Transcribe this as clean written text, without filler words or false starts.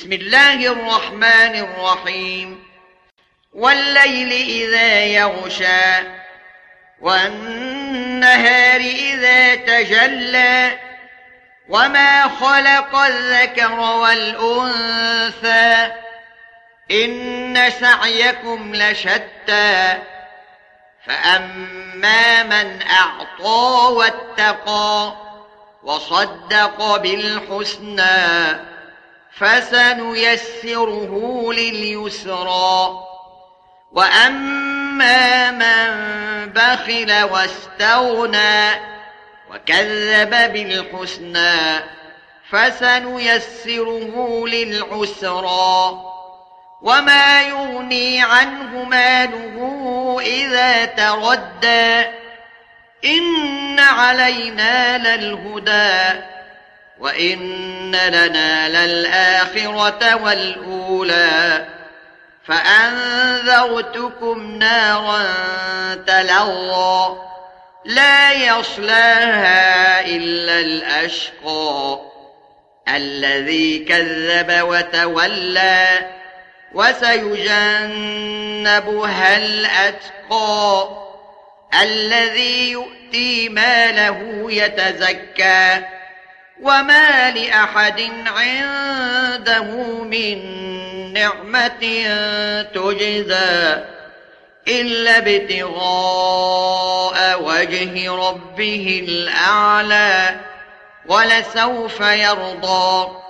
بسم الله الرحمن الرحيم والليل إذا يغشى والنهار إذا تجلى وما خلق الذكر والأنثى إن سعيكم لشتى فأما من أعطى واتقى وصدق بالحسنى فسنيسره لليسرى وأما من بخل واستغنى وكذب بالحسنى فسنيسره للعسرى وما يغني عنه ماله إذا تردى إن علينا للهدى وإن لنا للآخرة والأولى فأنذرتكم نارا تلظى لا يصلاها إلا الأشقى الذي كذب وتولى وسيجنبها الأتقى الذي يؤتي ماله يتزكى وما لأحد عنده من نعمة تجزى إلا ابتغاء وجه ربه الأعلى ولسوف يرضى